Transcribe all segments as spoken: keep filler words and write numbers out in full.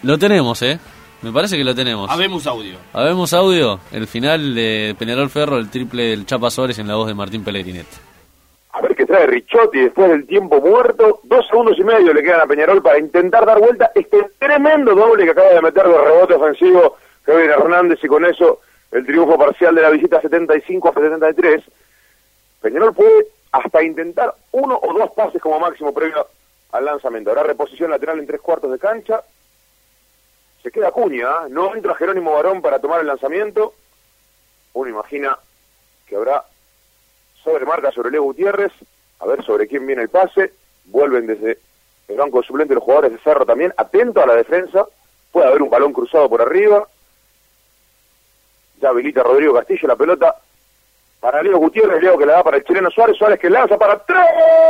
Lo tenemos, ¿eh? Me parece que lo tenemos. Habemos audio. Habemos audio. El final de Peñarol Ferro, el triple del Chapa Suárez en la voz de Martín Pellegrinet. A ver qué trae Ricciotti después del tiempo muerto. Dos segundos y medio le quedan a Peñarol para intentar dar vuelta este tremendo doble que acaba de meter de rebote ofensivo Kevin Hernández, y con eso el triunfo parcial de la visita setenta y cinco a setenta y tres. Peñarol puede hasta intentar uno o dos pases como máximo previo al lanzamiento. Habrá reposición lateral en tres cuartos de cancha. Se queda Acuña, ¿eh? No entra Jerónimo Barón para tomar el lanzamiento. Uno imagina que habrá sobremarca sobre Leo Gutiérrez. A ver sobre quién viene el pase. Vuelven desde el banco de suplente los jugadores de Cerro también. Atento a la defensa. Puede haber un balón cruzado por arriba. Ya habilita Rodrigo Castillo la pelota para Leo Gutiérrez. Leo que la da para el chileno Suárez. Suárez que lanza para tres.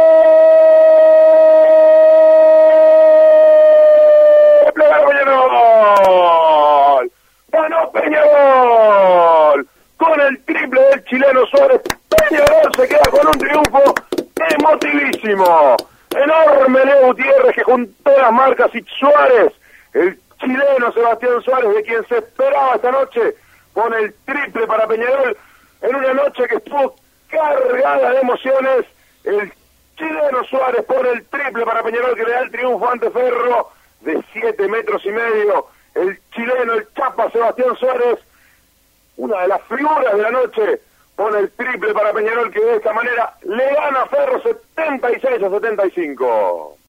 Peñarol, ganó Peñarol con el triple del chileno Suárez. Peñarol se queda con un triunfo emotivísimo. Enorme Leo Gutiérrez que juntó las marcas, y Suárez, el chileno Sebastián Suárez, de quien se esperaba esta noche, pone el triple para Peñarol en una noche que estuvo cargada de emociones. El chileno Suárez pone el triple para Peñarol que le da el triunfo ante Ferro de siete metros y medio. El chileno, el Chapa Sebastián Suárez, una de las figuras de la noche, pone el triple para Peñarol que de esta manera le gana a Ferro setenta y seis a setenta y cinco.